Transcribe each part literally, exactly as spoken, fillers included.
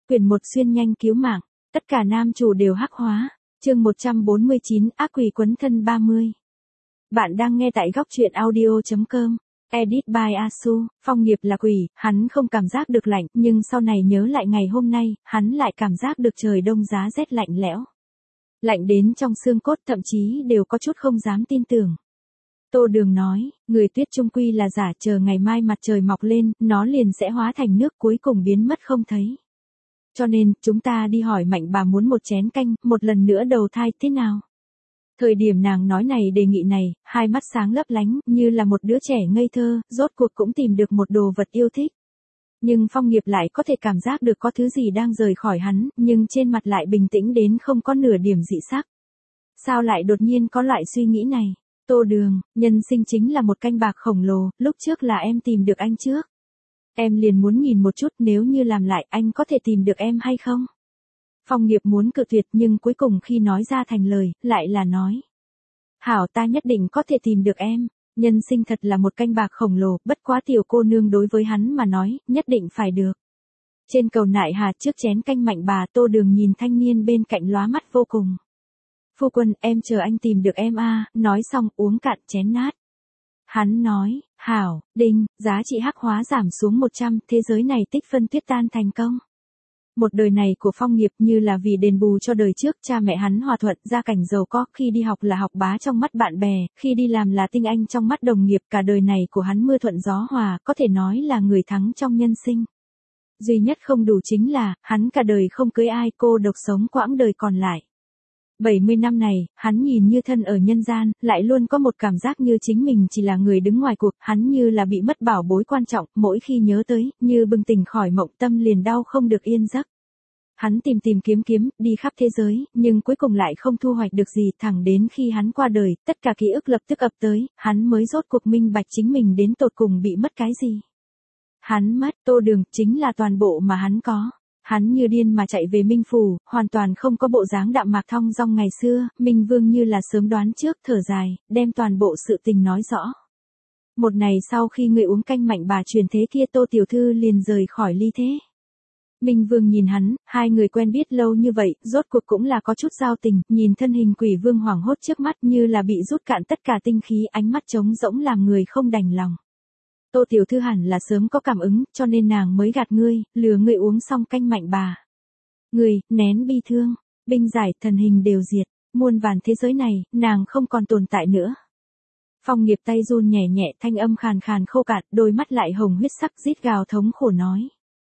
Quyền một xuyên nhanh cứu mạng, tất cả nam chủ đều hắc hóa. Chương một trăm bốn mươi chín, ác quỷ quấn thân ba mươi. Bạn đang nghe tại góc truyện audio chấm com. Edit by Asu. Phong Nghiệp là quỷ, hắn không cảm giác được lạnh, nhưng sau này nhớ lại ngày hôm nay, hắn lại cảm giác được trời đông giá rét lạnh lẽo. Lạnh đến trong xương cốt, thậm chí đều có chút không dám tin tưởng. Tô Đường nói, người tuyết chung quy là giả, chờ ngày mai mặt trời mọc lên, nó liền sẽ hóa thành nước cuối cùng biến mất không thấy. Cho nên, chúng ta đi hỏi Mạnh bà muốn một chén canh, một lần nữa đầu thai thế nào? Thời điểm nàng nói này đề nghị này, hai mắt sáng lấp lánh, như là một đứa trẻ ngây thơ, rốt cuộc cũng tìm được một đồ vật yêu thích. Nhưng Phong Nghiệp lại có thể cảm giác được có thứ gì đang rời khỏi hắn, nhưng trên mặt lại bình tĩnh đến không có nửa điểm dị sắc. Sao lại đột nhiên có loại suy nghĩ này? Tô Đường, nhân sinh chính là một canh bạc khổng lồ, lúc trước là em tìm được anh trước. Em liền muốn nhìn một chút nếu như làm lại anh có thể tìm được em hay không? Phong Nghiệp muốn cự tuyệt nhưng cuối cùng khi nói ra thành lời, lại là nói. Hảo, ta nhất định có thể tìm được em. Nhân sinh thật là một canh bạc khổng lồ, bất quá tiểu cô nương đối với hắn mà nói, nhất định phải được. Trên cầu Nại Hà trước chén canh Mạnh bà, Tô Đường nhìn thanh niên bên cạnh lóa mắt vô cùng. Phu quân, em chờ anh tìm được em a. Nói xong uống cạn chén nát. Hắn nói, hảo, đinh, giá trị hắc hóa giảm xuống một trăm, thế giới này tích phân tuyết tan thành công. Một đời này của Phong Nghiệp như là vì đền bù cho đời trước, cha mẹ hắn hòa thuận, gia cảnh giàu có, khi đi học là học bá trong mắt bạn bè, khi đi làm là tinh anh trong mắt đồng nghiệp, cả đời này của hắn mưa thuận gió hòa, có thể nói là người thắng trong nhân sinh. Duy nhất không đủ chính là, hắn cả đời không cưới ai, cô độc sống quãng đời còn lại. bảy mươi năm này, hắn nhìn như thân ở nhân gian, lại luôn có một cảm giác như chính mình chỉ là người đứng ngoài cuộc, hắn như là bị mất bảo bối quan trọng, mỗi khi nhớ tới, như bừng tỉnh khỏi mộng tâm liền đau không được yên giấc. Hắn tìm tìm kiếm kiếm, đi khắp thế giới, nhưng cuối cùng lại không thu hoạch được gì, thẳng đến khi hắn qua đời, tất cả ký ức lập tức ập tới, hắn mới rốt cuộc minh bạch chính mình đến tột cùng bị mất cái gì. Hắn mất, Tô Đường, chính là toàn bộ mà hắn có. Hắn như điên mà chạy về Minh Phủ, hoàn toàn không có bộ dáng đạm mạc thong dong ngày xưa, Minh Vương như là sớm đoán trước, thở dài, đem toàn bộ sự tình nói rõ. Một ngày sau khi người uống canh Mạnh bà truyền thế kia, Tô Tiểu Thư liền rời khỏi ly thế. Minh Vương nhìn hắn, hai người quen biết lâu như vậy, rốt cuộc cũng là có chút giao tình, nhìn thân hình quỷ vương hoảng hốt trước mắt như là bị rút cạn tất cả tinh khí, ánh mắt trống rỗng làm người không đành lòng. Tô Tiểu Thư hẳn là sớm có cảm ứng, cho nên nàng mới gạt ngươi, lừa ngươi uống xong canh Mạnh bà. Ngươi, nén bi thương, binh giải, thần hình đều diệt, muôn vàn thế giới này, nàng không còn tồn tại nữa. Phong Nghiệp tay run nhẹ nhẹ, thanh âm khàn khàn khô cạn, đôi mắt lại hồng huyết sắc, rít gào thống khổ nói.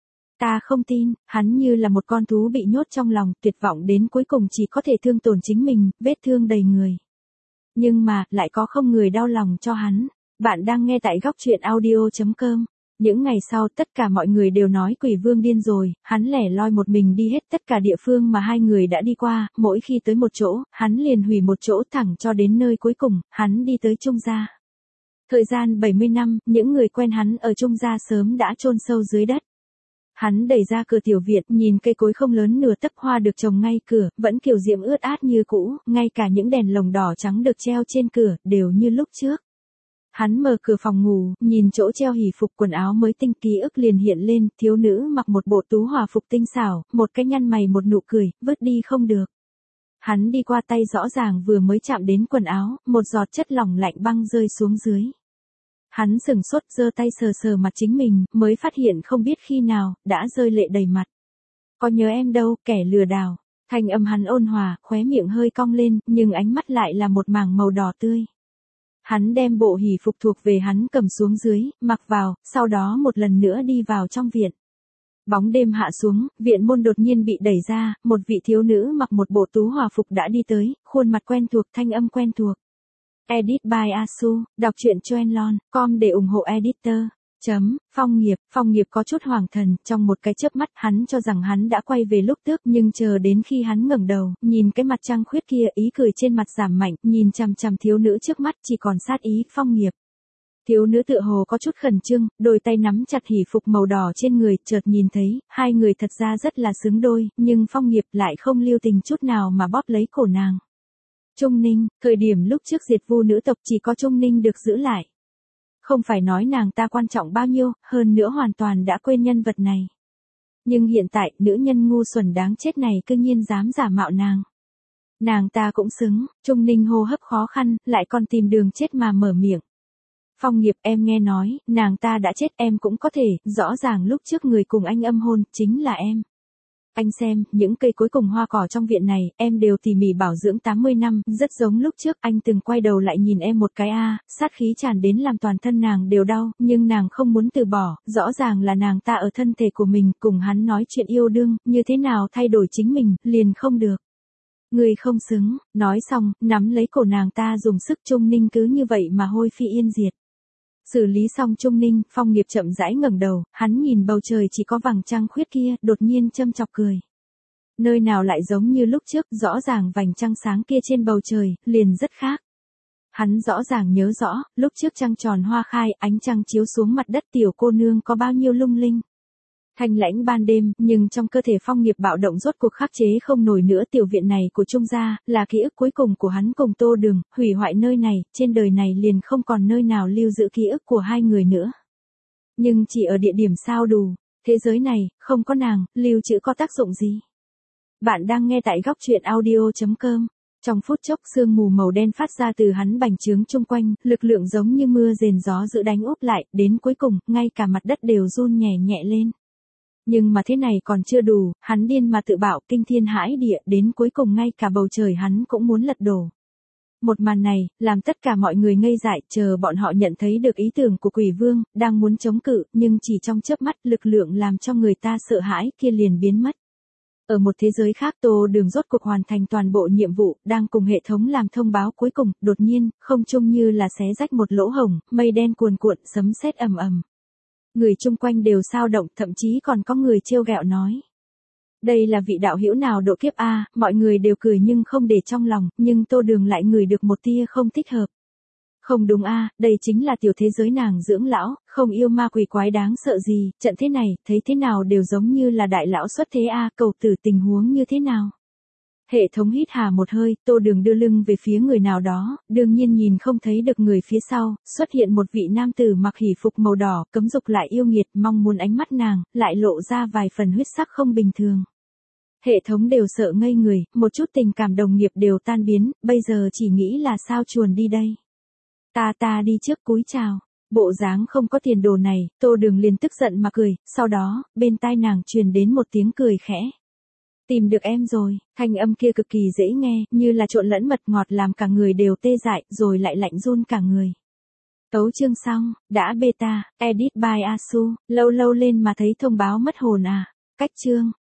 Ta không tin, hắn như là một con thú bị nhốt trong lòng, tuyệt vọng đến cuối cùng chỉ có thể thương tổn chính mình, vết thương đầy người. Nhưng mà, lại có không người đau lòng cho hắn. Bạn đang nghe tại góc truyện audio chấm com. Những ngày sau tất cả mọi người đều nói quỷ vương điên rồi, hắn lẻ loi một mình đi hết tất cả địa phương mà hai người đã đi qua, mỗi khi tới một chỗ, hắn liền hủy một chỗ thẳng cho đến nơi cuối cùng, hắn đi tới Trung Gia. Thời gian bảy mươi năm, những người quen hắn ở Trung Gia sớm đã chôn sâu dưới đất. Hắn đẩy ra cửa tiểu viện, nhìn cây cối không lớn nửa tấc hoa được trồng ngay cửa, vẫn kiều diễm ướt át như cũ, ngay cả những đèn lồng đỏ trắng được treo trên cửa, đều như lúc trước. Hắn mở cửa phòng ngủ, nhìn chỗ treo hỉ phục quần áo mới tinh, ký ức liền hiện lên, thiếu nữ mặc một bộ tú hòa phục tinh xảo, một cái nhăn mày một nụ cười, vứt đi không được. Hắn đi qua tay rõ ràng vừa mới chạm đến quần áo, một giọt chất lỏng lạnh băng rơi xuống dưới. Hắn sừng sốt giơ tay sờ sờ mặt chính mình, mới phát hiện không biết khi nào, đã rơi lệ đầy mặt. Có nhớ em đâu, kẻ lừa đảo. Thanh âm hắn ôn hòa, khóe miệng hơi cong lên, nhưng ánh mắt lại là một mảng màu đỏ tươi. Hắn đem bộ hỉ phục thuộc về hắn cầm xuống dưới, mặc vào, sau đó một lần nữa đi vào trong viện. Bóng đêm hạ xuống, viện môn đột nhiên bị đẩy ra, một vị thiếu nữ mặc một bộ tú hòa phục đã đi tới, khuôn mặt quen thuộc, thanh âm quen thuộc. Edit by Asu, đọc truyện Choenlon, com để ủng hộ editor. Chấm, Phong Nghiệp, Phong Nghiệp có chút hoàng thần, trong một cái chớp mắt hắn cho rằng hắn đã quay về lúc trước, nhưng chờ đến khi hắn ngẩng đầu, nhìn cái mặt trăng khuyết kia, ý cười trên mặt giảm mạnh, nhìn chằm chằm thiếu nữ trước mắt chỉ còn sát ý. Phong Nghiệp. Thiếu nữ tựa hồ có chút khẩn trương, đôi tay nắm chặt hỉ phục màu đỏ trên người, chợt nhìn thấy, hai người thật ra rất là xứng đôi, nhưng Phong Nghiệp lại không lưu tình chút nào mà bóp lấy cổ nàng. Trung Ninh, thời điểm lúc trước diệt vu nữ tộc chỉ có Trung Ninh được giữ lại. Không phải nói nàng ta quan trọng bao nhiêu, hơn nữa hoàn toàn đã quên nhân vật này. Nhưng hiện tại, nữ nhân ngu xuẩn đáng chết này cư nhiên dám giả mạo nàng. Nàng ta cũng xứng, Trung Ninh hô hấp khó khăn, lại còn tìm đường chết mà mở miệng. Phong Nghiệp, em nghe nói, nàng ta đã chết, em cũng có thể, rõ ràng lúc trước người cùng anh âm hôn, chính là em. Anh xem, những cây cối cùng hoa cỏ trong viện này, em đều tỉ mỉ bảo dưỡng tám mươi năm, rất giống lúc trước, anh từng quay đầu lại nhìn em một cái a, sát khí tràn đến làm toàn thân nàng đều đau, nhưng nàng không muốn từ bỏ, rõ ràng là nàng ta ở thân thể của mình, cùng hắn nói chuyện yêu đương, như thế nào thay đổi chính mình, liền không được. Người không xứng, nói xong, nắm lấy cổ nàng ta dùng sức. Trung Ninh cứ như vậy mà hôi phi yên diệt. Xử lý xong Trung Ninh, Phong Nghiệp chậm rãi ngẩng đầu, hắn nhìn bầu trời chỉ có vầng trăng khuyết kia, đột nhiên châm chọc cười. Nơi nào lại giống như lúc trước, rõ ràng vành trăng sáng kia trên bầu trời, liền rất khác. Hắn rõ ràng nhớ rõ, lúc trước trăng tròn hoa khai, ánh trăng chiếu xuống mặt đất tiểu cô nương có bao nhiêu lung linh. Thanh lãnh ban đêm, nhưng trong cơ thể Phong Nghiệp bạo động rốt cuộc khắc chế không nổi nữa. Tiểu viện này của Trung gia, là ký ức cuối cùng của hắn cùng Tô Đường, hủy hoại nơi này, trên đời này liền không còn nơi nào lưu giữ ký ức của hai người nữa. Nhưng chỉ ở địa điểm sao đủ, thế giới này, không có nàng, lưu trữ có tác dụng gì? Bạn đang nghe tại góc truyện audio chấm com. Trong phút chốc sương mù màu đen phát ra từ hắn bành trướng chung quanh, lực lượng giống như mưa rền gió dữ đánh úp lại, đến cuối cùng, ngay cả mặt đất đều run nhẹ nhẹ lên. Nhưng mà thế này còn chưa đủ, hắn điên mà tự bảo kinh thiên hãi địa, đến cuối cùng ngay cả bầu trời hắn cũng muốn lật đổ. Một màn này, làm tất cả mọi người ngây dại, chờ bọn họ nhận thấy được ý tưởng của Quỷ Vương, đang muốn chống cự, nhưng chỉ trong chớp mắt, lực lượng làm cho người ta sợ hãi kia liền biến mất. Ở một thế giới khác, Tô Đường rốt cuộc hoàn thành toàn bộ nhiệm vụ, đang cùng hệ thống làm thông báo cuối cùng, đột nhiên, không trung như là xé rách một lỗ hổng, mây đen cuồn cuộn, sấm sét ầm ầm. Người chung quanh đều xao động, thậm chí còn có người trêu ghẹo nói. Đây là vị đạo hữu nào độ kiếp a? Mọi người đều cười nhưng không để trong lòng, nhưng Tô Đường lại ngửi được một tia không thích hợp. Không đúng a, đây chính là tiểu thế giới nàng dưỡng lão, không yêu ma quỷ quái đáng sợ gì, trận thế này, thấy thế nào đều giống như là đại lão xuất thế a, cầu tử tình huống như thế nào? Hệ thống hít hà một hơi, Tô Đường đưa lưng về phía người nào đó, đương nhiên nhìn không thấy được người phía sau, xuất hiện một vị nam tử mặc hỉ phục màu đỏ, cấm dục lại yêu nghiệt, mong muốn ánh mắt nàng, lại lộ ra vài phần huyết sắc không bình thường. Hệ thống đều sợ ngây người, một chút tình cảm đồng nghiệp đều tan biến, bây giờ chỉ nghĩ là sao chuồn đi đây. Ta ta đi trước cúi chào. Bộ dáng không có tiền đồ này, Tô Đường liền tức giận mà cười, sau đó, bên tai nàng truyền đến một tiếng cười khẽ. Tìm được em rồi, thanh âm kia cực kỳ dễ nghe, như là trộn lẫn mật ngọt làm cả người đều tê dại, rồi lại lạnh run cả người. Tấu chương xong, đã beta, edit by Asu, lâu lâu lên mà thấy thông báo mất hồn à, cách chương.